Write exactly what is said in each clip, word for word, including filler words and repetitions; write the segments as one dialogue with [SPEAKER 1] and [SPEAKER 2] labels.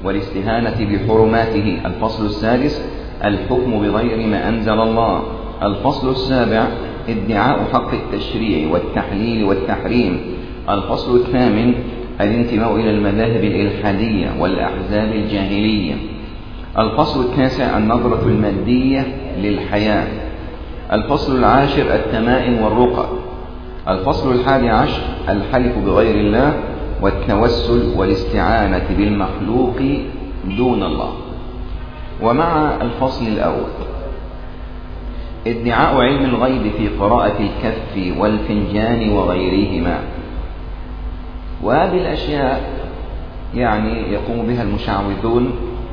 [SPEAKER 1] والاستهانة بحرماته. الفصل السادس الحكم بغير ما أنزل الله. الفصل السابع ادعاء حق التشريع والتحليل والتحريم. الفصل الثامن الانتماء إلى المذاهب الإلحادية والأحزاب الجاهلية. الفصل التاسع النظرة المادية للحياة. الفصل العاشر التمائم والرقى. الفصل الحادي عشر الحلف بغير الله والتوسل والاستعانة بالمخلوق دون الله. ومع الفصل الأول ادعاء علم الغيب في قراءة الكف والفنجان وغيرهما. وهذه الأشياء يعني يقوم بها المشعوذون،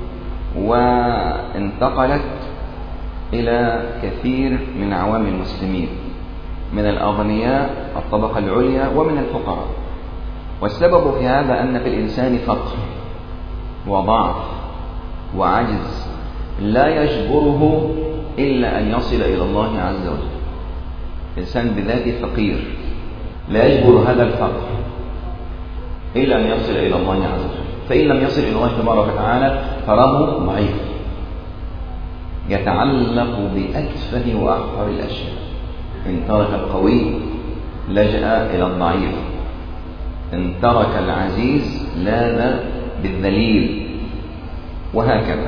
[SPEAKER 1] وانتقلت إلى كثير من عوام المسلمين من الأغنياء الطبقة العليا ومن الفقراء. والسبب في هذا أن في الإنسان فقر وضعف وعجز لا يجبره إلا أن يصل إلى الله عز وجل. الإنسان بذاته فقير لا يجبر هذا الفقر إلا أن يصل إلى الله عز وجل، فإن لم يصل إلى الله تبارك وتعالى فراه ضعيف يتعلق بأتفه وأحقر الأشياء. إن ترك القوي لجأ إلى الضعيف، إن ترك العزيز لاذ بالذليل، وهكذا.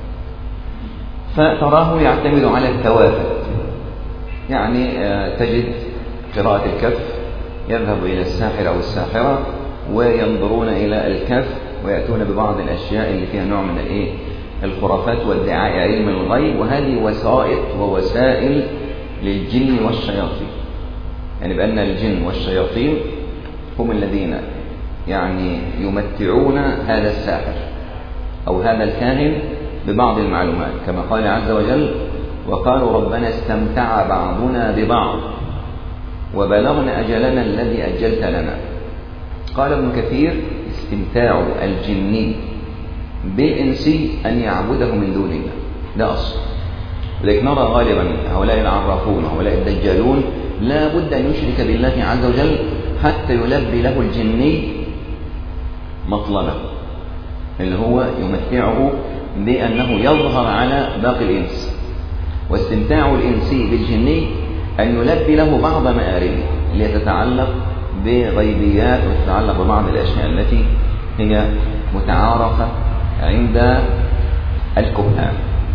[SPEAKER 1] فتراه يعتمد على التوافت، يعني تجد قراءة الكف يذهب إلى الساحر أو الساحرة وينظرون إلى الكف ويأتون ببعض الأشياء اللي فيها نوع من الإيه الخرافات وادعاء علم الغيب. وهذه وسائط ووسائل للجن والشياطين، يعني بأن الجن والشياطين هم الذين يعني يمتعون هذا الساحر أو هذا الكاهن ببعض المعلومات، كما قال عز وجل وقالوا ربنا استمتع بعضنا ببعض وبلغنا أجلنا الذي أجلت لنا. قال ابن كثير استمتاع الجني بالإنسي أن يعبده من دون الله، ده أصل. لذلك نرى غالبا هؤلاء العرافون هؤلاء الدجالون لا بد أن يشرك بالله عز وجل حتى يلبي له الجني مطلبه، اللي هو يمتعه بأنه يظهر على باقي الإنس. واستمتاع الإنسي بالجني أن يلبي له بعض مآربه ليتتعلق بغيبيات وتتعلق ببعض الأشياء التي هي متعارفة عند الكهان.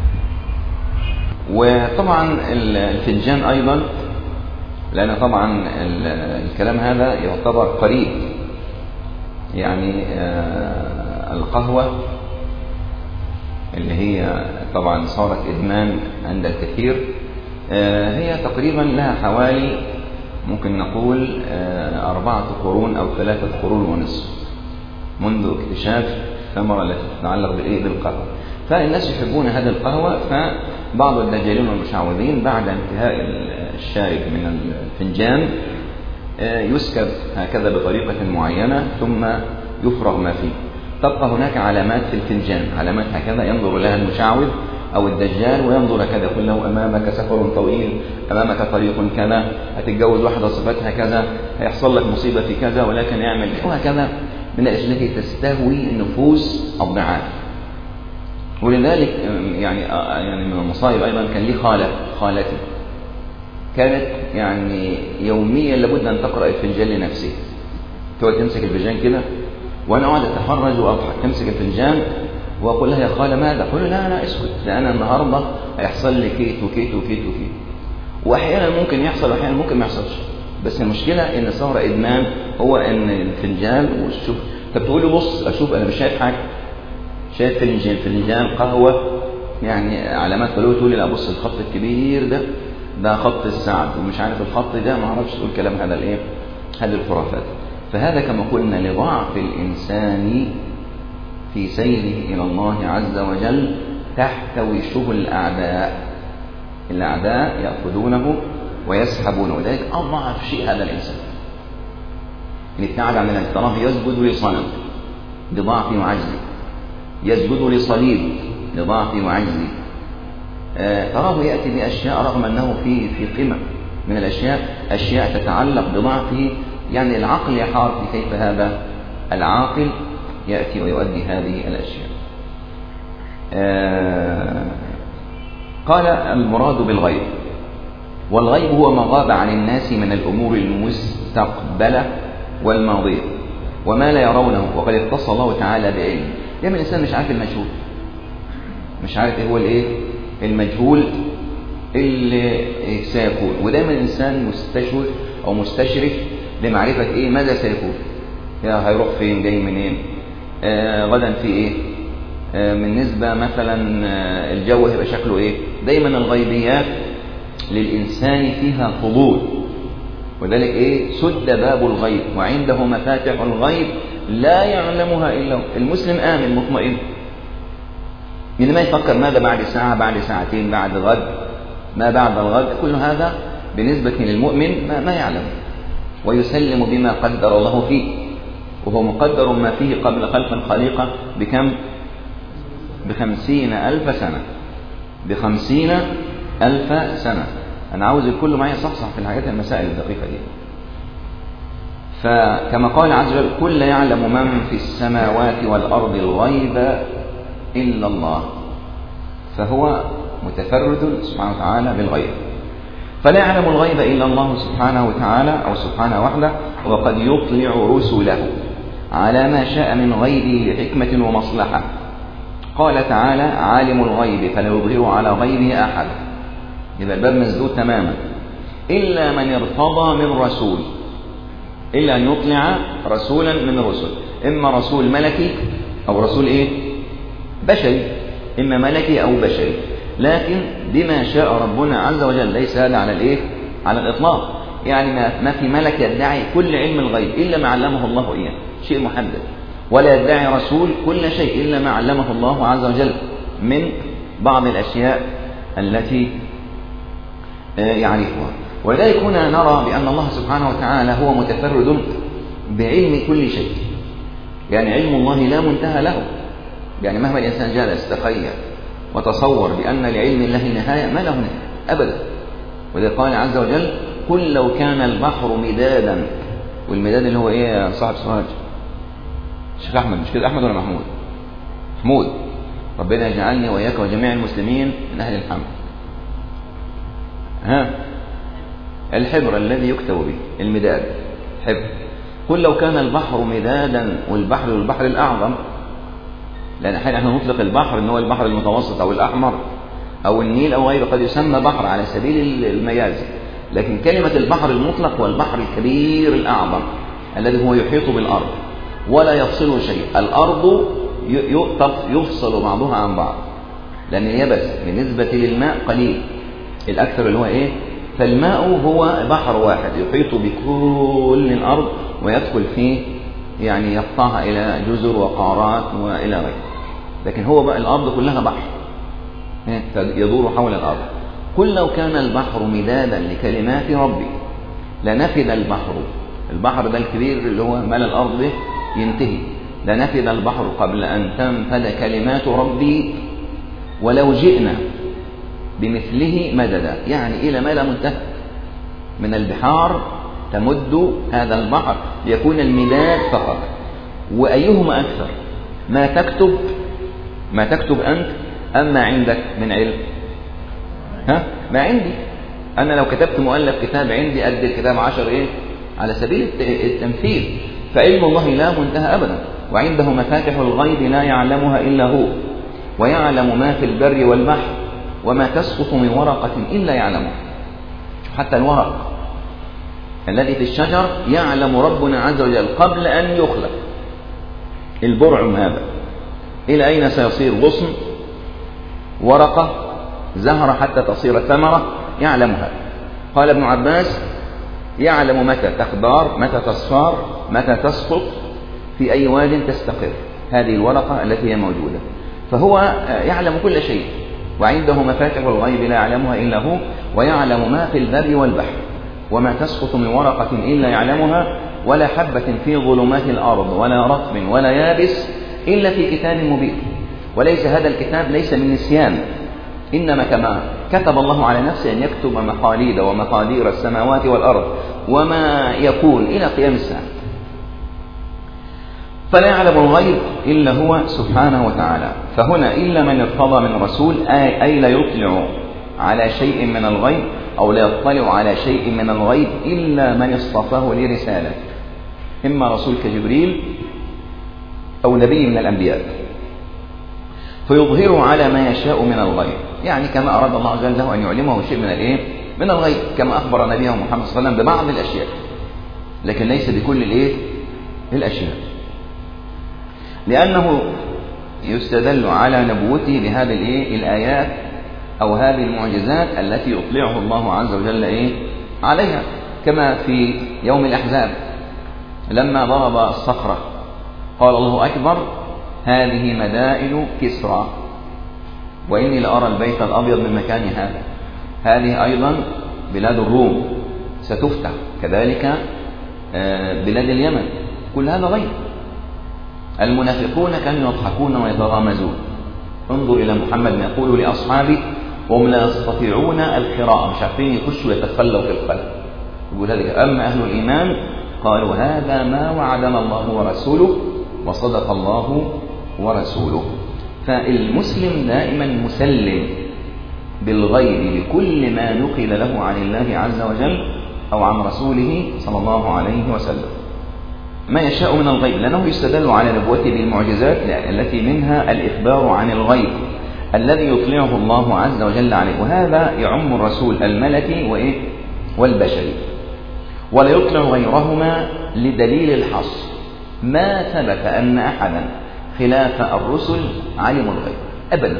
[SPEAKER 1] وطبعا الفنجان أيضا، لأن طبعا الكلام هذا يعتبر قريب، يعني القهوة اللي هي طبعا صارت إدمان عند الكثير، هي تقريبا لها حوالي ممكن نقول أربعة قرون أو ثلاثة قرون ونصف منذ اكتشاف الثمرة التي تتعلق بالإيه بالقهوة. فالناس يحبون هذه القهوة، فبعض الدجالين والمشعوذين بعد انتهاء الشارب من الفنجان يسكب هكذا بطريقة معينة ثم يفرغ ما فيه. تبقى هناك علامات في الفنجان، علامات هكذا ينظر لها المشعوذ أو الدجال وينظر كذا، يقول له أمامك سفر طويل، أمامك طريق كذا، هتتجوز واحدة صفتها كذا، هيحصل لك مصيبة في كذا، ولكن يعمل وهكذا من الأشياء التي تستهوي نفوس الضعاف. ولذلك يعني يعني من المصائب أيضا كان لي خالة خالتي كانت يعني يوميا لابد أن تقرأ الفنجان لنفسها، تقعد تمسك الفنجان كده وأنا أقعد أتفرج وأضحك، تمسك الفنجان وأقول لها يا خالة ماذا؟ أقول لا لا اسكت، ده أنا النهاردة هيحصل لي كيت وكيت وكيت وكيت. وأحيانا ممكن يحصل وأحيانا ممكن ما يحصلش، بس المشكلة إن صار إدمان، هو إن الفنجان والشوف. طب تقول لي بص أشوف، أنا مش شايف حاجة، شايف فنجان فنجان قهوة يعني علامات فلو تقول لي لا بص الخط الكبير ده ده خط السعد ومش عارف الخط ده، ما اعرفش تقول كلام هذا الايه هذه الخرافات. فهذا كما قلنا لضعف الإنسان في سيره إلى الله عز وجل تحت وشه الأعداء. الأعداء يأخذونه ويسحبونه، وذلك أضعف شيء هذا الإنسان اللي ابتعد عن الله. تراه يسجد لصنم لضعفه وعجزه، يسجد لصليب لضعفه وعجزه، آه تراه يأتي بأشياء رغم أنه في في قمة من الأشياء، أشياء تتعلق بضعفه. يعني العقل يحار في كيف هذا العاقل يأتي ويؤدي هذه الأشياء. آه قال المراد بالغيب، والغيب هو ما غاب عن الناس من الأمور المستقبلة والماضية وما لا يرونه، وقد اختص الله تعالى بعلم. دايما الإنسان مش عارف المجهول، مش عارف ايه هو الايه المجهول اللي سيكون، ودايما الإنسان مستشرف أو مستشرف لمعرفة ايه ماذا سيكون، يا هيروح فين، جاي منين، آه غدا في ايه، آه بالنسبة مثلا آه الجو هيبقى شكله ايه. دايما الغيبيات للإنسان فيها فضول، وذلك ايه سد باب الغيب وعنده مفاتح الغيب لا يعلمها إلا هو. المسلم آمن مطمئن، من ما يفكر ماذا بعد ساعة، بعد ساعتين، بعد غد، ما بعد الغد، كل هذا بالنسبة للمؤمن ما, ما يعلم، ويسلم بما قدر الله فيه، وهو مقدر ما فيه قبل خلق الخليقة بكم؟ بخمسين ألف سنة، بخمسين ألف سنة. أنا عاوز الكل معي صحصح في الحاجات المسائل الدقيقة دي. فكما قال عز وجل: كل يعلم من في السماوات والأرض الغيب إلا الله، فهو متفرد سبحانه وتعالى بالغيب، فلا يعلم الغيب إلا الله سبحانه وتعالى أو سبحانه وحده، وقد يطلع رسله على ما شاء من غيبه لحكمة ومصلحة. قال تعالى: عالم الغيب فلا يظهر على غيبه أحد، يبقى الباب مسدود تماما، إلا من ارتضى من رسول، إلا أن يطلع رسولا من الرسل، إما رسول ملكي أو رسول إيه؟ بشري، إما ملكي أو بشري، لكن بما شاء ربنا عز وجل، ليس هذا على الإيه؟ على الإطلاق، يعني ما في ملك يدعي كل علم الغيب إلا ما علمه الله إياه، شيء محدد، ولا يدعي رسول كل شيء إلا ما علمه الله عز وجل من بعض الأشياء التي يعرفها. ولذلك هنا نرى بأن الله سبحانه وتعالى هو متفرد بعلم كل شيء، يعني علم الله لا منتهى له، يعني مهما الإنسان جالس تخيل وتصور بأن لعلم الله نهاية، ما له نهاية أبدا. وذلك قال عز وجل: قل لو كان البحر مدادا، والمداد اللي هو إيه يا صاحب سراج؟ الشيخ أحمد، مش كده أحمد ولا محمود؟ محمود، ربنا يجعلني وإياك وجميع المسلمين من أهل الحمد. ها، الحبر الذي يكتب به، المداد، حبر. قل لو كان البحر مدادا، والبحر والبحر الأعظم، لأن أحيانا نحن نطلق البحر إن هو البحر المتوسط أو الأحمر أو النيل أو غيره، قد يسمى بحر على سبيل المجاز، لكن كلمة البحر المطلق هو البحر الكبير الأعظم الذي هو يحيط بالأرض ولا يفصله شيء. الأرض يفصل بعضها عن بعض، لأن اليبس بالنسبة للماء قليل، الأكثر اللي هو إيه؟ فالماء هو بحر واحد يحيط بكل الأرض ويدخل فيه، يعني يقطعها إلى جزر وقارات وإلى غيره، لكن هو بقى الأرض كلها بحر يدور حول الأرض. قل لو كان البحر مدادا لكلمات ربي لنفد البحر، البحر ده الكبير اللي هو ملا الأرض به ينتهي، لنفد البحر قبل أن تنفد كلمات ربي ولو جئنا بمثله مددا، يعني إلى ما لا منتهى من البحار تمد هذا البحر ليكون المداد فقط. وأيهما أكثر، ما تكتب ما تكتب أنت أم ما عندك من علم؟ ها، ما عندي أنا لو كتبت مؤلف كتاب عندي أدي الكتاب عشر إيه على سبيل التمثيل، فعلم الله لا منتهى أبدا، وعنده مفاتح الغيب لا يعلمها إلا هو، ويعلم ما في البر والبحر وما تسقط من ورقة إلا يعلمها. حتى الورق الذي في الشجر يعلم ربنا عز وجل قبل أن يخلق. البرعم هذا إلى أين سيصير؟ غصن، ورقة، زهرة، حتى تصير ثمرة، يعلمها. قال ابن عباس: يعلم متى تخضار، متى تصفار، متى تسقط، في أي واد تستقر هذه الورقة التي هي موجودة. فهو يعلم كل شيء، وعنده مفاتح الغيب لا يعلمها إلا هو، ويعلم ما في البر والبحر وما تسقط من ورقة إلا يعلمها، ولا حبة في ظلمات الأرض ولا رطب ولا يابس إلا في كتاب مبين. وليس هذا الكتاب ليس من نسيان، إنما كما كتب الله على نفسه أن يكتب مقاليد ومقادير السماوات والأرض وما يكون إلى قيام الساعة. فلا يعلم الغيب إلا هو سبحانه وتعالى. فهنا إلا من ارتضى من رسول، أي, أي لا يطلع على شيء من الغيب أو لا يطلع على شيء من الغيب إلا من اصطفاه لرسالة، إما رسول كجبريل أو نبي من الأنبياء، فيظهره على ما يشاء من الغيب، يعني كما أراد الله عز وجل له أن يعلمه شيء من الإيه؟ من الغيب، كما أخبر نبيه محمد صلى الله عليه وسلم ببعض الأشياء، لكن ليس بكل الإيه؟ الأشياء، لأنه يستدل على نبوته بهذه الإيه؟ الآيات أو هذه المعجزات التي يطلعه الله عز وجل إيه؟ عليها، كما في يوم الأحزاب لما ضرب الصخرة قال الله أكبر هذه مدائن كسرى وإني لأرى البيت الأبيض من مكان هذا. هذه أيضا بلاد الروم ستفتح، كذلك بلاد اليمن، كل هذا غيب. المنافقون كانوا يضحكون ويتغامزون. انظر إلى محمد يقول لأصحابه وهم لا يستطيعون القراءة، مش عارفين يخشوا يتخلوا في القلب، يقول هذا. أما أهل الإيمان قالوا هذا ما وعدنا الله ورسوله وصدق الله ورسوله. فالمسلم دائما مسلم بالغيب بكل ما نقل له عن الله عز وجل أو عن رسوله صلى الله عليه وسلم، ما يشاء من الغيب، لأنه يستدل على نبوته بالمعجزات التي منها الإخبار عن الغيب الذي يطلعه الله عز وجل عليه، وهذا يعم الرسول الملكي وإيه؟ والبشري، ولا يطلع غيرهما لدليل الحصر. ما ثبت أن أحدا خلاف الرسل علموا الغيب أبدا،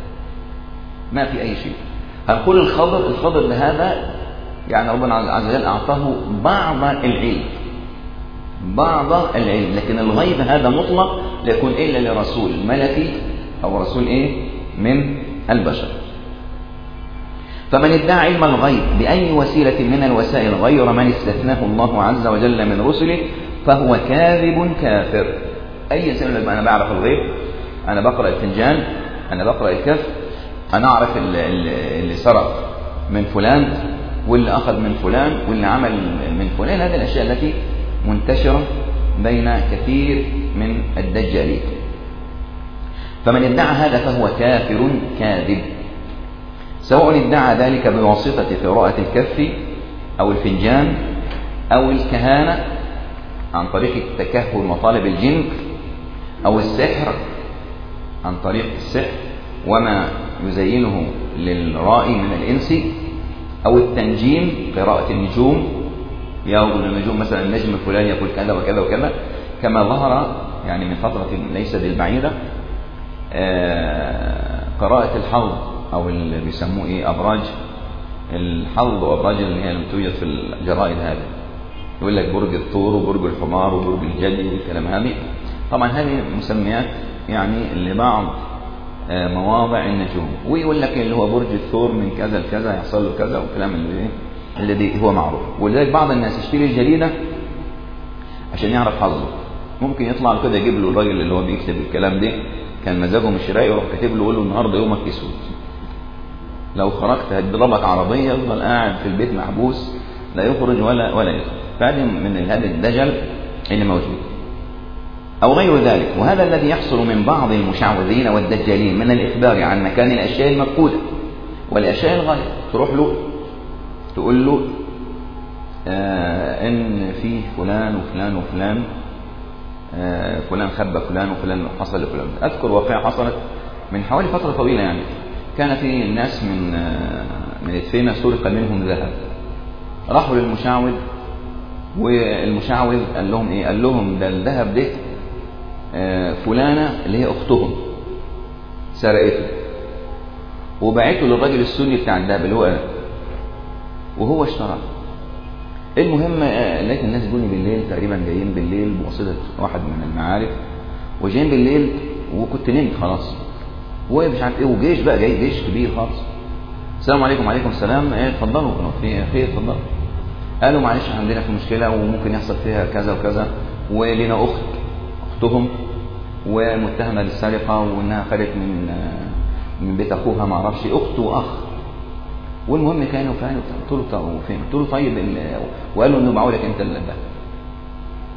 [SPEAKER 1] ما في أي شيء. هنقول الخضر الخضر لهذا يعني ربنا عز وجل أعطاه بعض العلم بعض العلم لكن الغيب هذا مطلق لا يكون إلا لرسول ملكي أو رسول إيه؟ من البشر. فمن ادعى علم الغيب بأي وسيلة من الوسائل غير من استثناه الله عز وجل من رسله فهو كاذب كافر. أي سنة أنا بعرف الغيب، أنا بقرأ الفنجان، أنا بقرأ الكف، أنا أعرف اللي سرق من فلان واللي أخذ من فلان واللي عمل من فلان، هذه الأشياء التي منتشرة بين كثير من الدجالين. فمن ادعى هذا فهو كافر كاذب، سواء ادعى ذلك بواسطة قراءة الكف أو الفنجان أو الكهانة عن طريق التكهن وطالب الجن، أو السحر عن طريق السحر وما يزينه للرائي من الإنس، أو التنجيم قراءة النجوم، يقول النجوم مثلا النجم الفلاني يقول كذا وكذا وكذا، كما ظهر يعني من فترة ليست بالبعيدة قراءة الحظ أو اللي بيسموه إيه أبراج الحظ وأبراج اللي هي توجد في الجرائد، هذا يقول لك برج الثور وبرج الحمار وبرج الجدي والكلام هذه. طبعا هذه مسميات يعني لبعض مواضع النجوم، ويقول لك اللي هو برج الثور من كذا لكذا يحصل له كذا والكلام اللي الذي هو معروف. ولذلك بعض الناس يشتري الجريدة عشان يعرف حظه، ممكن يطلع له كده يجيب له الراجل اللي هو بيكتب الكلام ده كان مزاجه مش رايق يروح كاتب له يقول له النهارده يومك اسود، لو خرجت هتضربك عربيه، يفضل قاعد في البيت محبوس لا يخرج ولا ولا يخرج. فهذا من هذا الدجل اللي موجود أو غير ذلك. وهذا الذي يحصل من بعض المشعوذين والدجالين من الإخبار عن مكان الأشياء المفقودة والأشياء الغاية. تروح له تقول له آه إن فيه فلان وفلان وفلان، آه فلان خبى فلان وفلان حصل لفلان. أذكر واقعة حصلت من حوالي فترة طويلة، يعني كان في الناس من آه من إدفينة سرق منهم ذهب، راحوا للمشعوذ والمشعوذ قال لهم إيه؟ قال لهم ده الذهب ده آه فلانة اللي هي أختهم سرقته وبعته للراجل السني بتاع الذهب اللي هو أنا وهو اشترى. المهم لقيت الناس جوني بالليل تقريبا، جايين بالليل بواسطة واحد من المعارف، وجايين بالليل وكنت نمت خلاص ومش عارف ايه، وجيش بقى جاي جيش كبير خالص. السلام عليكم. وعليكم السلام. ايه اتفضلوا في خير اتفضلوا. قالوا معلش عندنا في مشكله وممكن يحصل فيها كذا وكذا، ولنا اخت اختهم ومتهمه بالسرقه وانها خدت من من بيت اخوها ما اعرفش اخت واخ. والمهم كانوا فين؟ قلت له فين؟ قلت له طيب، وقالوا انه باعوا لك انت الذهب.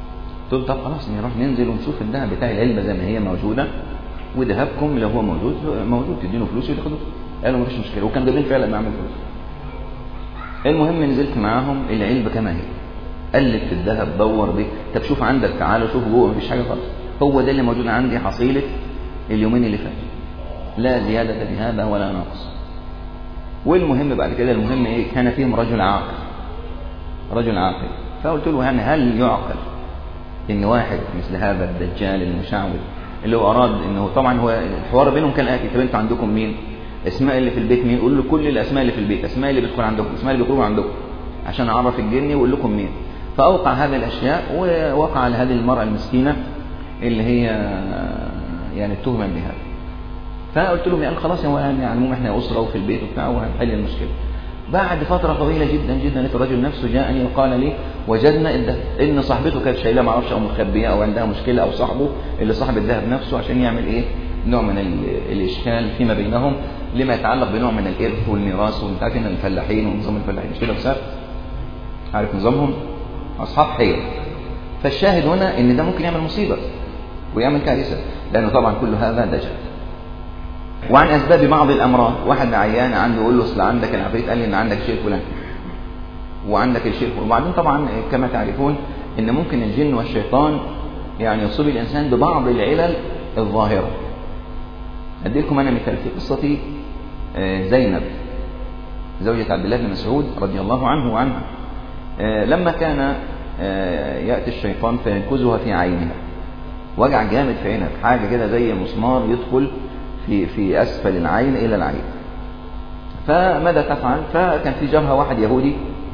[SPEAKER 1] قلت له طب خلاص نروح ننزل ونشوف الذهب بتاع العلبة زي ما هي موجودة، وذهبكم لو هو موجود موجود تدينه فلوس وتاخدوه. قالوا مفيش مشكلة، وكان جايبين فعلا معاهم فلوس. المهم نزلت معاهم، العلبة كما هي، قلب في الذهب، دور بيه، طب شوف عندك، تعالوا شوف جوه، مفيش حاجة خالص، هو ده اللي موجود عندي، حصيلة اليومين اللي فاتوا، لا زيادة بهذا ولا نقص. والمهم بعد كده، المهم ايه، كان فيهم رجل عاقل، رجل عاقل. فقلت له يعني هل يعقل ان واحد مثل هذا الدجال المشعوذ اللي هو اراد انه، طبعا هو الحوار بينهم كان اكيد، طب انتوا عندكم مين؟ اسماء اللي في البيت مين؟ قول له كل الاسماء اللي في البيت، اسماء اللي بتدخل عندكم، اسماء اللي بيخرجوا عندكم، عشان اعرف الجني واقول لكم مين. فاوقع هذه الاشياء، ووقع على هذه المرأة المسكينة اللي هي يعني التهمة بهذا. فقلت لهم يعني خلاص، هو يعني المهم احنا اسره وفي البيت وبتاع وهنحل المشكله. بعد فتره طويله جدا جدا لقيت الرجل نفسه جاءني وقال لي وجدنا الذهب، ان صاحبته كانت شايله ما اعرفش او مخبيه او عندها مشكله، او صاحبه اللي صاحب الذهب نفسه عشان يعمل ايه، نوع من الاشكال فيما بينهم لما يتعلق بنوع من الارث والميراث. وانت عارف ان الفلاحين ونظام الفلاحين مش كده بسبب عارف نظامهم اصحاب حيل. فالشاهد هنا ان ده ممكن يعمل مصيبه ويعمل كارثه، لانه طبعا كل هذا دجال. وعن أسباب بعض الأمراض، واحد عيان عنده يقول له أصل عندك العفريت قال لي إن عندك شيء فلان وعندك الشيء فلان. وبعدين طبعا كما تعرفون إن ممكن الجن والشيطان يعني يصيب الإنسان ببعض العلل الظاهرة. أدي لكم أنا مثال في قصة زينب زوجة عبد الله بن مسعود رضي الله عنه وعنها، لما كان يأتي الشيطان فينكزها في عينها، وجع جامد في عينها، حاجة كده زي مسمار يدخل في في أسفل العين إلى العين. فماذا تفعل؟ فكان في جارها واحد يهودي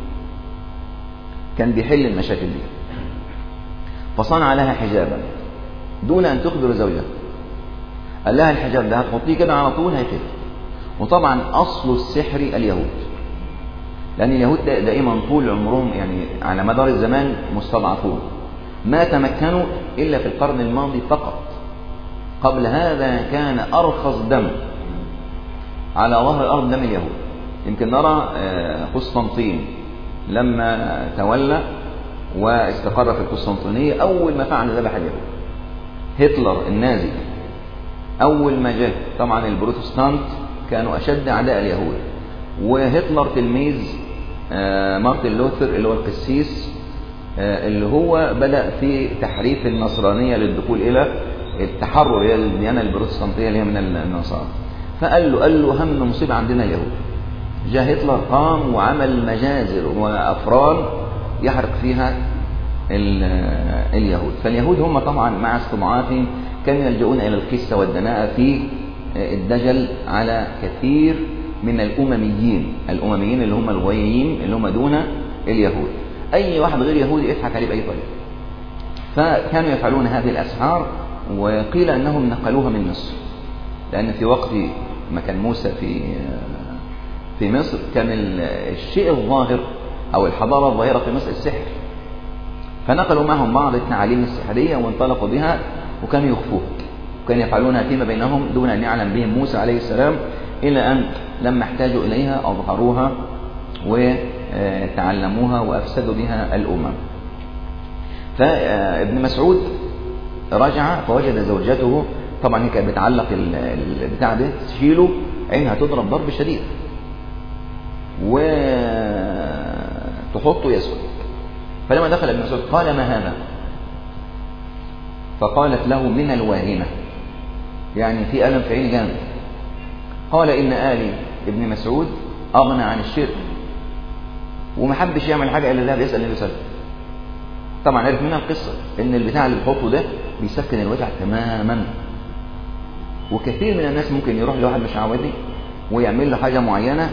[SPEAKER 1] كان بيحل المشاكل دي، فصنع لها حجابا دون أن تخبر زوجها. قال لها الحجاب ده هتحطيه كده على طول هيخف. وطبعا أصل السحر اليهود، لأن اليهود دائما طول عمرهم يعني على مدار الزمان مستضعفون، ما تمكنوا إلا في القرن الماضي فقط. قبل هذا كان أرخص دم على ظهر الأرض دم اليهود. يمكن نرى قسطنطين لما تولى واستقر في القسطنطينية، أول ما فعل ذبح اليهود. هتلر النازي أول ما جاء، طبعا البروتستانت كانوا أشد أعداء اليهود، وهتلر تلميذ مارتن لوثر اللي هو القسيس اللي هو بدأ في تحريف النصرانية للدخول إلى التحرر إلى الديانة البروتستانتية اللي هي من النصارى. فقال له قال له هم مصيبة عندنا اليهود. جاء هتلر قام وعمل مجازر وأفران يحرق فيها اليهود. فاليهود هم طبعا مع استضعافهم كانوا يلجؤون إلى الخسة والدناءة في الدجل على كثير من الأمميين، الأمميين اللي هم الغيين اللي هم دون اليهود. أي واحد غير يهودي يضحك عليه بأي طريقة. فكانوا يفعلون هذه الأسحار، وقيل أنهم نقلوها من مصر، لأن في وقت ما كان موسى في في مصر كان الشيء الظاهر أو الحضارة الظاهرة في مصر السحر، فنقلوا معهم بعض التعاليم السحرية وانطلقوا بها وكانوا يخفوها، وكانوا يفعلونها فيما بينهم دون أن يعلم بهم موسى عليه السلام، إلى أن لما احتاجوا إليها أظهروها وتعلموها وأفسدوا بها الأمم. فابن مسعود رجع فوجد زوجته، طبعا هي كانت بتعلق البتاع ده تشيله عينها تضرب ضرب شديد وتحطه يسود. فلما دخل ابن مسعود قال ما هذا؟ فقالت له من الواهنة، يعني في ألم في عيني جامد. قال إن آلي ابن مسعود أغنى عن الشرك ومحبش يعمل حاجة إلا ذهب يسأل النبي صلى الله عليه وسلم. طبعا عرف منها القصة إن البتاع اللي بيحطه ده بيسكن الوجع تماما. وكثير من الناس ممكن يروح لواحد مش عاودي ويعمل له حاجة معينة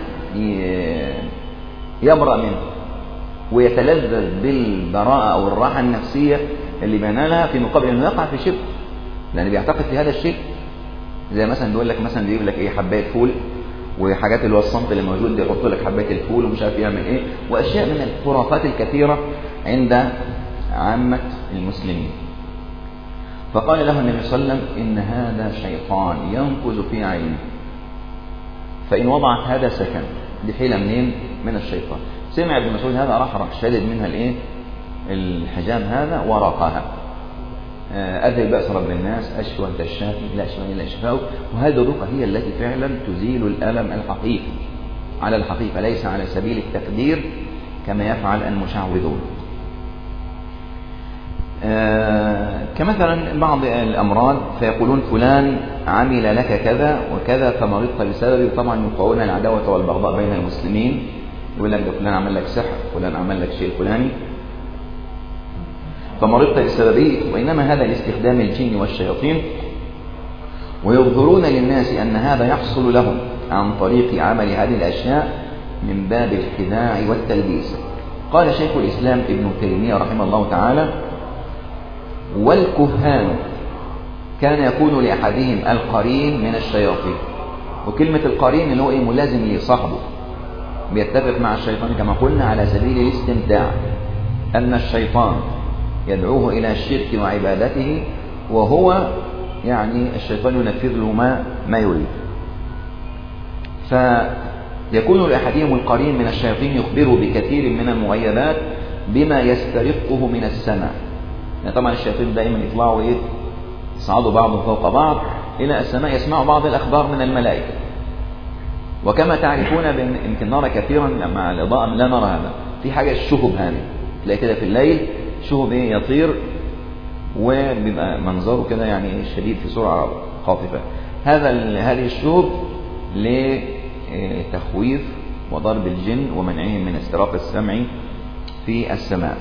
[SPEAKER 1] يبرأ منه ويتلذذ بالبراءة أو الراحة النفسية اللي بينالها، في مقابل أنه يقع في شرك، لأن بيعتقد في هذا الشيء. زي مثلا بيقول لك مثلا بيجيب لك إيه حباية فول وحاجات اللي هو الصنف اللي موجود ده يحط لك حباية الفول ومش عارف يعمل إيه، وأشياء من الخرافات الكثيرة عند عامة المسلمين. فقال له النبي صلى الله عليه وسلم إن هذا شيطان ينفذ في عينه، فإن وضعت هذا سكن. دي حيلة منين؟ من الشيطان. سمع ابن مسعود هذا راح راح شدد منها الايه الحجاب هذا ورقها أذهب بأس رب الناس، أشفى وأنت الشافي، لا شفاء إلا شفاؤك. وهذه الرقى هي التي فعلا تزيل الألم الحقيقي على الحقيقة، ليس على سبيل التقدير كما يفعل المشعوذون. آه كمثلا بعض الأمراض فيقولون فلان عمل لك كذا وكذا فمرضت بسببه، طبعا يوقعون العداوة والبغضاء بين المسلمين، يقول لك ده فلان عمل لك سحر، فلان عمل لك شيء فلاني فمرضت بسببه، وإنما هذا لاستخدام الجن والشياطين، ويظهرون للناس أن هذا يحصل لهم عن طريق عمل هذه الأشياء من باب الخداع والتلبيس. قال شيخ الإسلام ابن تيمية رحمه الله تعالى: والكهان كان يكون لأحدهم القرين من الشياطين. وكلمة القرين اللي هو إيه؟ ملازم لصاحبه، بيتفق مع الشيطان كما قلنا على سبيل الاستمتاع، أن الشيطان يدعوه إلى الشرك وعبادته، وهو يعني الشيطان ينفذ له ما ما يريد. فيكون لأحدهم القرين من الشياطين يخبره بكثير من المغيبات بما يسترقه من السماء. يعني طبعا الشياطين دائما يطلعوا ايه؟ يصعدوا بعضهم فوق بعض إلى السماء، يسمعوا بعض الأخبار من الملائكة. وكما تعرفون يمكن نرى كثيرا مع الإضاءة لا نرى هذا، في حاجة الشهب هذه تلاقي كده في الليل شهب ايه؟ يطير وبيبقى منظره كده يعني شديد في سرعة خاطفة. هذا هذه الشهب لتخويف وضرب الجن ومنعهم من استراق السمع في السماء.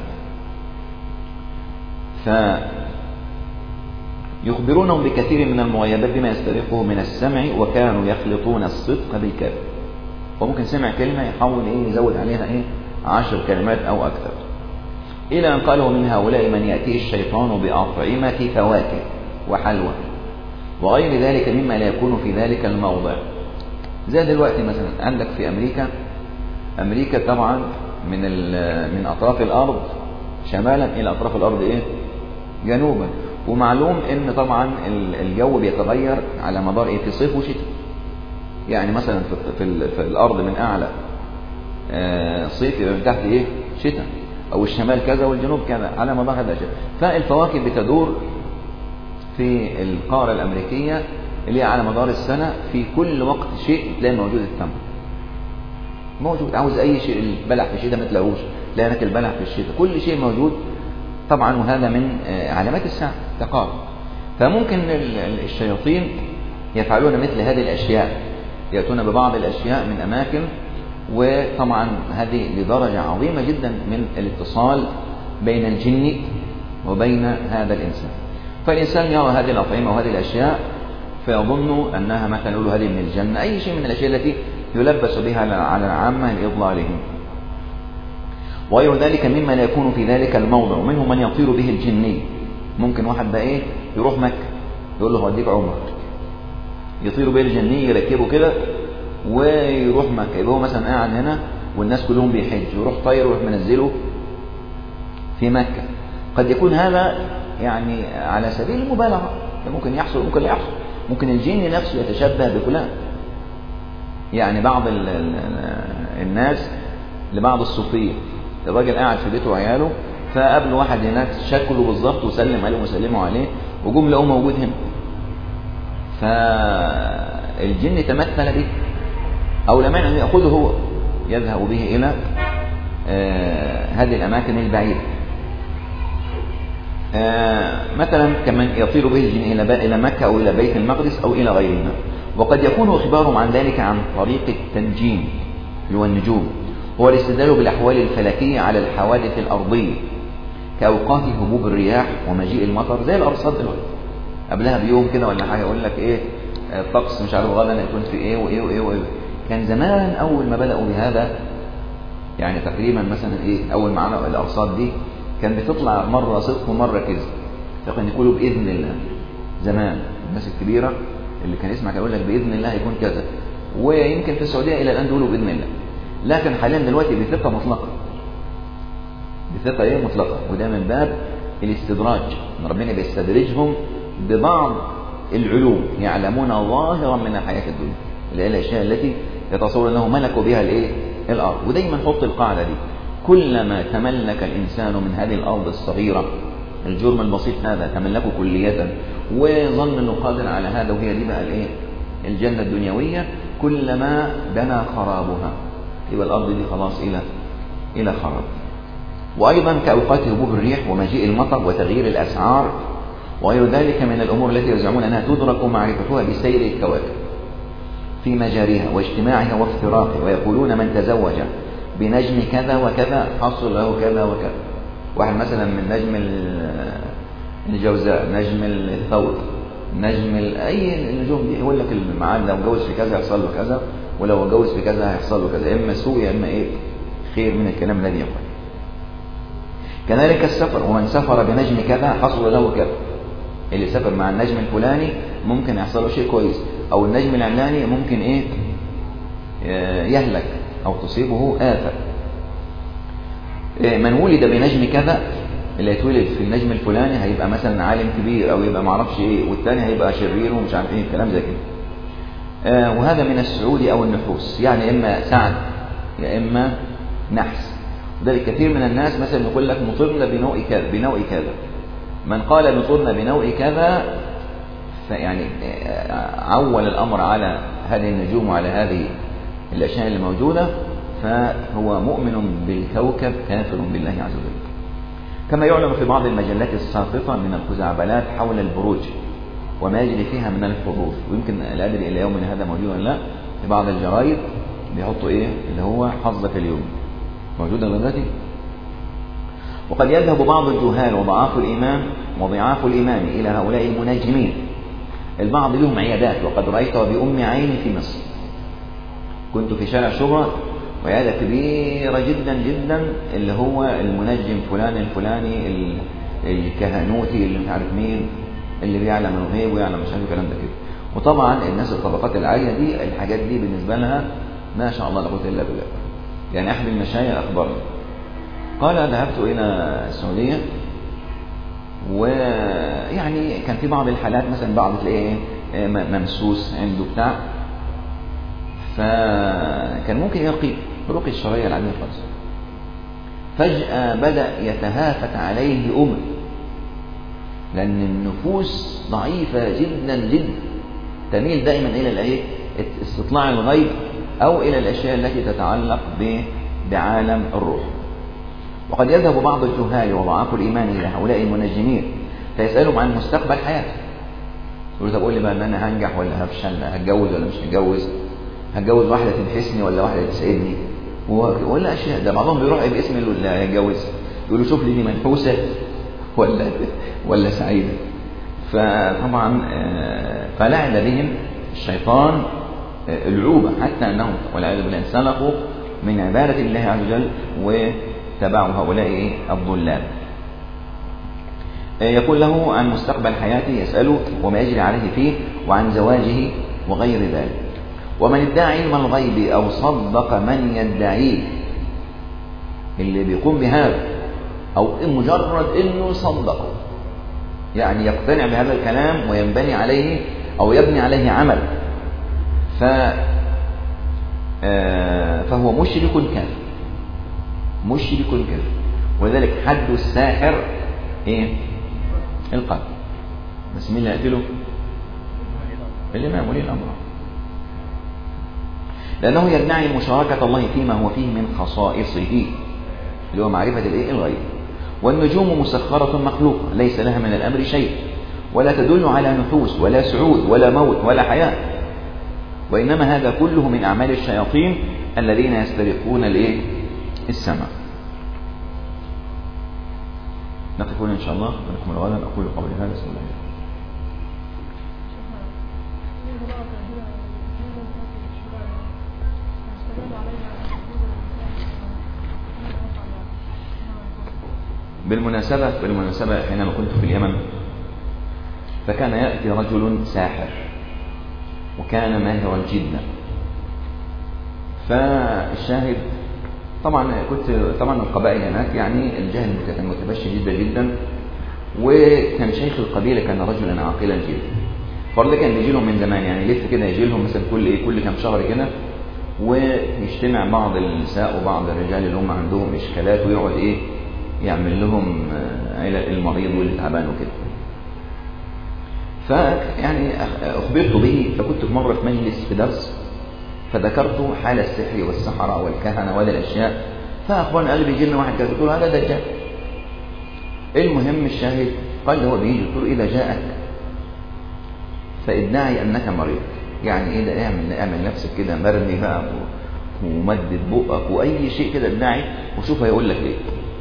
[SPEAKER 1] فيخبرونهم بكثير من المغيبات بما يسترقه من السمع، وكانوا يخلطون الصدق بالكذب. وممكن سمع كلمة يحاول ايه؟ يزود عليها ايه؟ عشر كلمات أو أكثر. إلى أن قالوا من هؤلاء من يأتيه الشيطان بأطعمة فواكه وحلوى وغير ذلك مما لا يكون في ذلك الموضع. زي دلوقتي مثلا عندك في أمريكا، أمريكا طبعا من من أطراف الأرض شمالا إلى أطراف الأرض إيه؟ جنوبا. ومعلوم إن طبعا الجو بيتغير على مدار إيه؟ في صيف وشتاء. يعني مثلا في, في الأرض من أعلى صيف يبقى من تحت إيه؟ شتاء، أو الشمال كذا والجنوب كذا على مدار هذا الشيء. فالفواكه بتدور في القارة الأمريكية اللي هي على مدار السنة، في كل وقت شيء تلاقي موجود. التمر موجود، عاوز أي شيء. البلح في الشتاء ما تلاقوش، تلاقي هناك البلح في الشتاء، كل شيء موجود طبعا. وهذا من علامات الساعة تقارب. فممكن الشياطين يفعلون مثل هذه الأشياء، يأتون ببعض الأشياء من أماكن، وطبعا هذه لدرجة عظيمة جدا من الاتصال بين الجن وبين هذا الإنسان. فالإنسان يرى هذه الأطعمة وهذه الأشياء فيظن أنها مثلا نقول هذه من الجنة، أي شيء من الأشياء التي يلبس بها على العامة لإضلالهم. وغير ذلك مما لا يكون في ذلك الموضع. ومنه من يطير به الجني. ممكن واحد بقى إيه؟ يروح مكة يقول له هوديك عمرة، يطير به الجني يركبه كده ويروح مكة. يبقى هو مثلا قاعد هنا والناس كلهم بيحج، يروح طير ويروح منزله في مكة. قد يكون هذا يعني على سبيل المبالغة، ممكن يحصل ممكن لا يحصل. ممكن الجن نفسه يتشبه بفلان. يعني بعض ال ال الناس لبعض الصوفية، الراجل قاعد في بيته وعياله، فقابل واحد هناك شكله بالظبط وسلم عليه وسلموا عليه، وجم لقوه موجود هنا. فالجن تمثل به، أو لمن أن يأخذه هو يذهب به إلى آه هذه الأماكن البعيدة. آه مثلا كمن يطير به الجن إلى إلى مكة أو إلى بيت المقدس أو إلى غيرها. وقد يكون إخبارهم عن ذلك عن طريق التنجيم اللي هو النجوم، هو الاستدلال بالأحوال الفلكية على الحوادث الأرضية كأوقات هبوب الرياح ومجيء المطر، زي الأرصاد دلوقتي قبلها بيوم كده ولا حاجة يقول لك إيه الطقس مش عارف غدا يكون في إيه وإيه وإيه وإيه. كان زمان أول ما بدأوا بهذا يعني تقريبا مثلا إيه أول ما عملوا الأرصاد دي كان بتطلع مرة صدق ومرة كذب، فكان يقولوا بإذن الله. زمان الناس الكبيرة اللي كان يسمع كان يقول لك بإذن الله يكون كذا، ويمكن في السعودية إلى الآن بيقولوا بإذن الله. لكن حاليا دلوقتي بثقة مطلقة، بثقة إيه مطلقة. وده من باب الاستدراج، ربنا بيستدرجهم ببعض العلوم يعلمون ظاهرا من الحياة الدنيا، اللي هي الأشياء التي يتصور أنه ملكوا بها الإيه الأرض. ودايما حط القاعدة دي، كلما تملك الإنسان من هذه الأرض الصغيرة الجرم البسيط هذا تملكه كلية وظن أنه قادر على هذا، وهي دي بقى الإيه؟ الجنة الدنيوية، كلما دنا خرابها يبقى الأرض دي خلاص إلى إلى خراب. وأيضا كأوقات هبوب الريح ومجيء المطر وتغيير الأسعار وغير ذلك من الأمور التي يزعمون أنها تدرك معرفتها بسير الكواكب في مجاريها واجتماعها وافتراقها، ويقولون من تزوج بنجم كذا وكذا حصل له كذا وكذا. واحد مثلا من نجم الجوزاء، نجم الثور، نجم أي النجوم دي يقول لك المعاد لو جوز في كذا يحصل له كذا، ولو جوز في كذا هيحصل له كذا، إما سوء يا إما إيه خير من الكلام الذي يقول. كذلك السفر، ومن سفر بنجم كذا حصل له كذا. اللي سافر مع النجم الفلاني ممكن يحصل له شيء كويس، أو النجم العلاني ممكن إيه يهلك أو تصيبه آفة. من ولد بنجم كذا، اللي يتولد في النجم الفلاني هيبقى مثلا عالم كبير أو يبقى معرفش إيه، والتاني هيبقى شرير ومش عارف إيه الكلام زي كده. آه وهذا من السعود أو النحوس، يعني إما سعد يا إما نحس. ذلك كثير من الناس مثلا يقول لك مطرنا بنوع كذا بنوع كذا. من قال مطرنا بنوع كذا فيعني عول الأمر على هذه النجوم وعلى هذه الأشياء اللي موجودة، فهو مؤمن بالكوكب كافر بالله عز وجل. كما يعلم في بعض المجلات الساقطة من الخزعبلات حول البروج وما يجري فيها من الحظوظ، ويمكن لا أدري إلى يومنا هذا موجود ولا لا، في بعض الجرايد بيحطوا إيه اللي هو حظك اليوم، موجودة غداتي. وقد يذهب بعض الجهال وضعاف الإمام وضعاف الإمام إلى هؤلاء المنجمين. البعض لهم عيادات، وقد رأيتها بأم عيني في مصر. كنت في شارع شبرا وعيادة كبيرة جدا جدا اللي هو المنجم فلان الفلاني الكهنوتي اللي مش عارف مين اللي بيعلم الغيب ويعلم مش عارف الكلام ده كده. وطبعا الناس الطبقات العالية دي الحاجات دي بالنسبة لها ما شاء الله لا قوة إلا بالله. يعني أحد المشايخ أخبرني قال ذهبت إلى السعودية، ويعني كان في بعض الحالات مثلا بعض تلاقيه ممسوس عنده بتاع، فكان ممكن يرقي رقي الشرعية العادية خالص. فجأة بدأ يتهافت عليه أمر، لأن النفوس ضعيفة جدا جدا تميل دائما إلى الإيه؟ استطلاع الغيب أو إلى الأشياء التي تتعلق بعالم الروح. وقد يذهب بعض الجهال وضعاف الإيمان إلى هؤلاء المنجمين فيسألهم عن مستقبل حياته. يقول طب قول لي بقى ان انا هنجح ولا هفشل، هتجوز ولا مش هتجوز، هتجوز واحده تنحسني ولا واحده تسعدني، ولا اشياء. ده بعضهم بيروح باسم اللي هيتجوز يقولوا شوف لي دي منحوسه ولا ولا سعيده. فطبعا فلعب بهم الشيطان العوبه حتى انهم والعياذ بالله انسلخوا من عباده الله عز وجل وتبعوا هؤلاء الضلال. يقول له عن مستقبل حياته، يسأله وما يجري عليه فيه، وعن زواجه وغير ذلك. ومن ادعى علم الغيب أو صدق من يدعيه، اللي بيقوم بهذا أو مجرد إنه صدقه، يعني يقتنع بهذا الكلام وينبني عليه أو يبني عليه عمل، ف فهو مشرك كافر، مشرك كافر. وذلك حد الساحر إيه؟ القلب. بس مين اللي يقتله؟ الإمام ولي الأمر، لأنه يدعي مشاركة الله فيما هو فيه من خصائصه اللي هو معرفة الإيه؟ الغيب. والنجوم مسخرة مخلوقة ليس لها من الأمر شيء، ولا تدل على نحوس ولا سعود ولا موت ولا حياة، وإنما هذا كله من أعمال الشياطين الذين يسترقون الإيه؟ السماء. نقف هنا إن شاء الله ونكمل غدا. أقول قولي هذا بسم الله. بالمناسبة بالمناسبة حينما كنت في اليمن فكان يأتي رجل ساحر وكان ماهرا جدا. فالشاهد طبعا كنت طبعا القبائل هناك يعني الجهل كان متبشر جدا جدا، وكان شيخ القبيله كان رجلا عاقلا جدا. فرد كان بيجي لهم من زمان، يعني يلف كده يجي لهم مثلا كل ايه كل كام شهر كده، ويجتمع بعض النساء وبعض الرجال اللي هم عندهم اشكالات ويقعد ايه يعمل لهم علل المريض واللي تعبان وكده. فيعني أخبرت به، فكنت في مرة في مجلس في درس فذكرت حال السحر والسحرة والكهنة وهذه الأشياء، فأخبرني قال لي بيجي لنا واحد كذا، قلت له هذا دجال. المهم الشاهد قال هو بيجي، قلت له إذا جاءك فادعي أنك مريض، يعني إيه ده، اعمل اعمل نفسك كده مرمي بقى ومدد بقك وأي شيء كده ادعي وشوف هيقول لك إيه.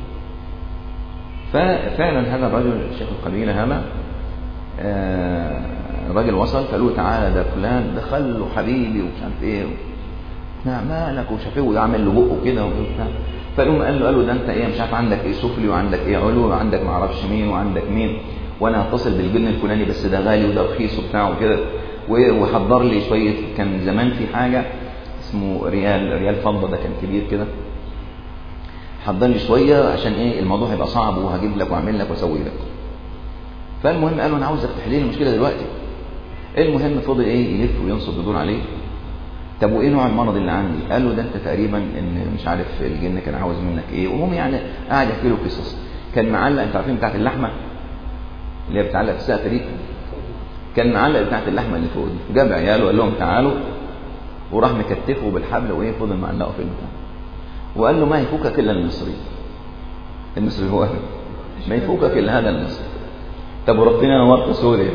[SPEAKER 1] ففعلا هذا الرجل الشيخ القبيلة هذا آه الراجل وصل، فقالوا تعالى ده فلان دخل له حبيبي ومش عارف ايه مالك ومش عارف ايه، ويعمل له بقه كده وبتاع. فاليوم قال له قال له ده انت ايه مش عارف، عندك ايه سفلي وعندك ايه علو وعندك ما اعرفش مين وعندك مين، وانا هتصل بالجن الفلاني بس ده غالي وده رخيص وبتاع وكده، وحضر لي شويه. كان زمان في حاجه اسمه ريال ريال فضه، ده كان كبير كده، حضر لي شويه عشان ايه الموضوع هيبقى صعب وهجيب لك واعمل لك واسوي لك. فالمهم قال له انا عاوزك تحل لي المشكله دلوقتي. المهم فضل ايه يلف وينصب يدور عليه. طب وايه نوع المرض اللي عندي؟ قال له ده انت تقريبا ان مش عارف الجن كان عاوز منك ايه، وهم يعني قاعد يحكي له قصص. كان معلق، انت عارفين بتاعت اللحمه اللي هي بتعلق في السقف دي، كان معلق بتاعت اللحمه اللي فوق دي، جاب عياله وقال لهم تعالوا، وراح مكتفه بالحبل وايه فضل معلقه في البتاع، وقال له ما يفوكك الا المصري. المصري هو ما يفوكك الا هذا المصري. طب وربنا نورت سوريا.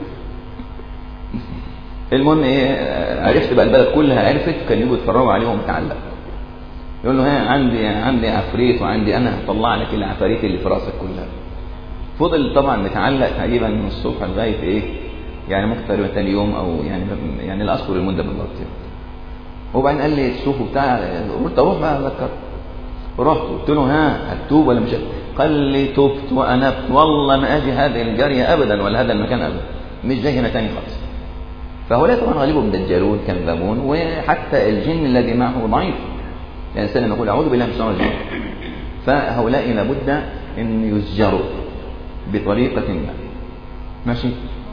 [SPEAKER 1] المهم ايه عرفت بقى البلد كلها عرفت، كان يجوا يتفرجوا عليهم متعلق، يقول له ها عندي عندي عفريت وعندي انا هطلع لك العفاريت اللي في راسك كلها. فضل طبعا متعلق تقريبا من الصبح لغايه ايه يعني ممكن تقريبا ثاني يوم او يعني يعني لا اذكر المده بالضبط. وبعدين قال لي شوفوا بتاع، قلت اروح بقى اذكر، رحت قلت له ها هتوب ولا مش هتوب؟ قال لي تبت وانبت والله ما اجي هذه القريه ابدا ولا هذا المكان ابدا، مش جاي هنا تاني خالص. فهؤلاء طبعا غالبهم دجالون كذابون، وحتى الجن الذي معه ضعيف، يعني الانسان نقول اعوذ بالله من الشيطان الرجيم. فهؤلاء لابد ان يزجروا بطريقه ما، ماشي.